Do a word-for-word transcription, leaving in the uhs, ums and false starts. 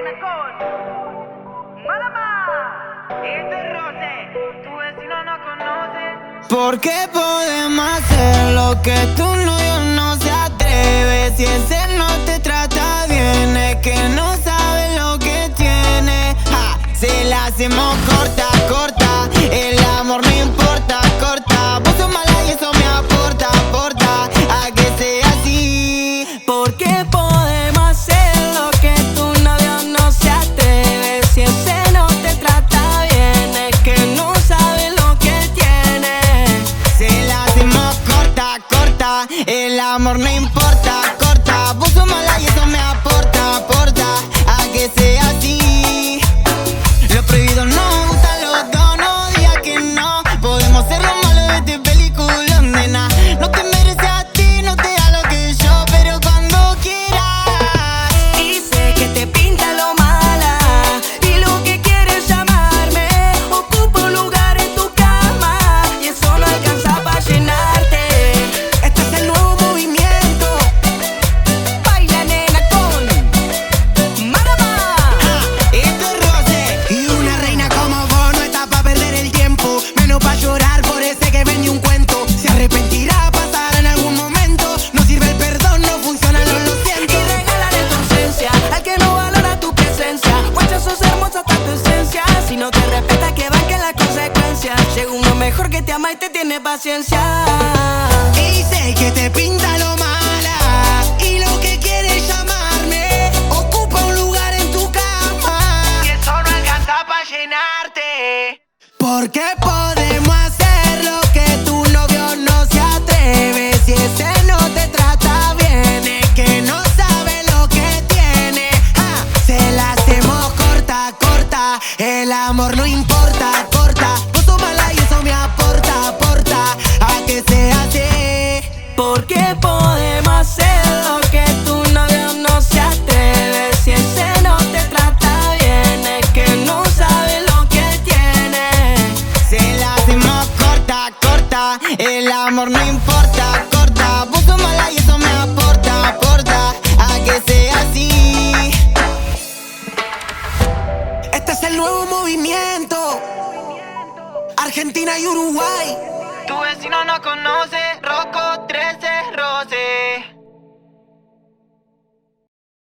nena con Malama. Este roce, tu vecino no conoce. ¿Por qué podemos hacer lo que tu novio no se atreve? Si ese no te trata bien, es que no sabe lo que tiene. Ja, se la hacemos corta, corta. El amor no importa, corta. Vos sos mala y eso me aporta, aporta a que sea así. ¿Por qué podemos hacer lo que tu novio no se atreve? Si ese no te trata bien, es que no sabe lo que tiene. Se la hacemos corta, corta. El amor no importa, corta. Vos sos mala y eso me aporta, aporta a que sea así. Lo prohibido no gusta, los dos no digas que no. Podemos ser los malos de este película, nena. No te merece a ti, no te da lo que yo, pero cuando quieras. Y sé que te pinta lo mala y lo que quieres llamarme. Ocupa un lugar en tu cama y eso no alcanza para llenarte. Este es el nuevo movimiento. Baila nena con Malama. Esto es roce. Y una reina como vos no está pa' perder el tiempo, menos pa' llorar por ese que vende un cuento. Se arrepentirá, pasará en algún momento. No sirve el perdón, no funciona, no lo siento. Y regálale tu ausencia al que no valora tu presencia. Guacha, sos hermosa hasta tu esencia. Si no te respeta, que banque las consecuencias. Llega uno mejor que te ama y te tiene paciencia. Y sé que te pinta lo mala y lo que quieres llamarme. Ocupa un lugar en tu cama Y eso no alcanza para llenarte. porque podemos hacer lo que tu novio no se atreve. Si ese no te trata bien, es que no sabe lo que tiene. Ah, se la hacemos corta, corta. El amor no importa, corta. Vos sos mala y eso me aporta, aporta a que sea así. Porque podemos hacer lo que tu novio no se atreve. Si ese no te trata bien, es que no sabe lo que tiene. Se la hacemos corta, corta. El amor no importa, corta. Vos sos mala y eso me aporta, aporta a que sea así. Este es el nuevo movimiento. Argentina y Uruguay. Tu vecino no conoce. Rocco trece roce.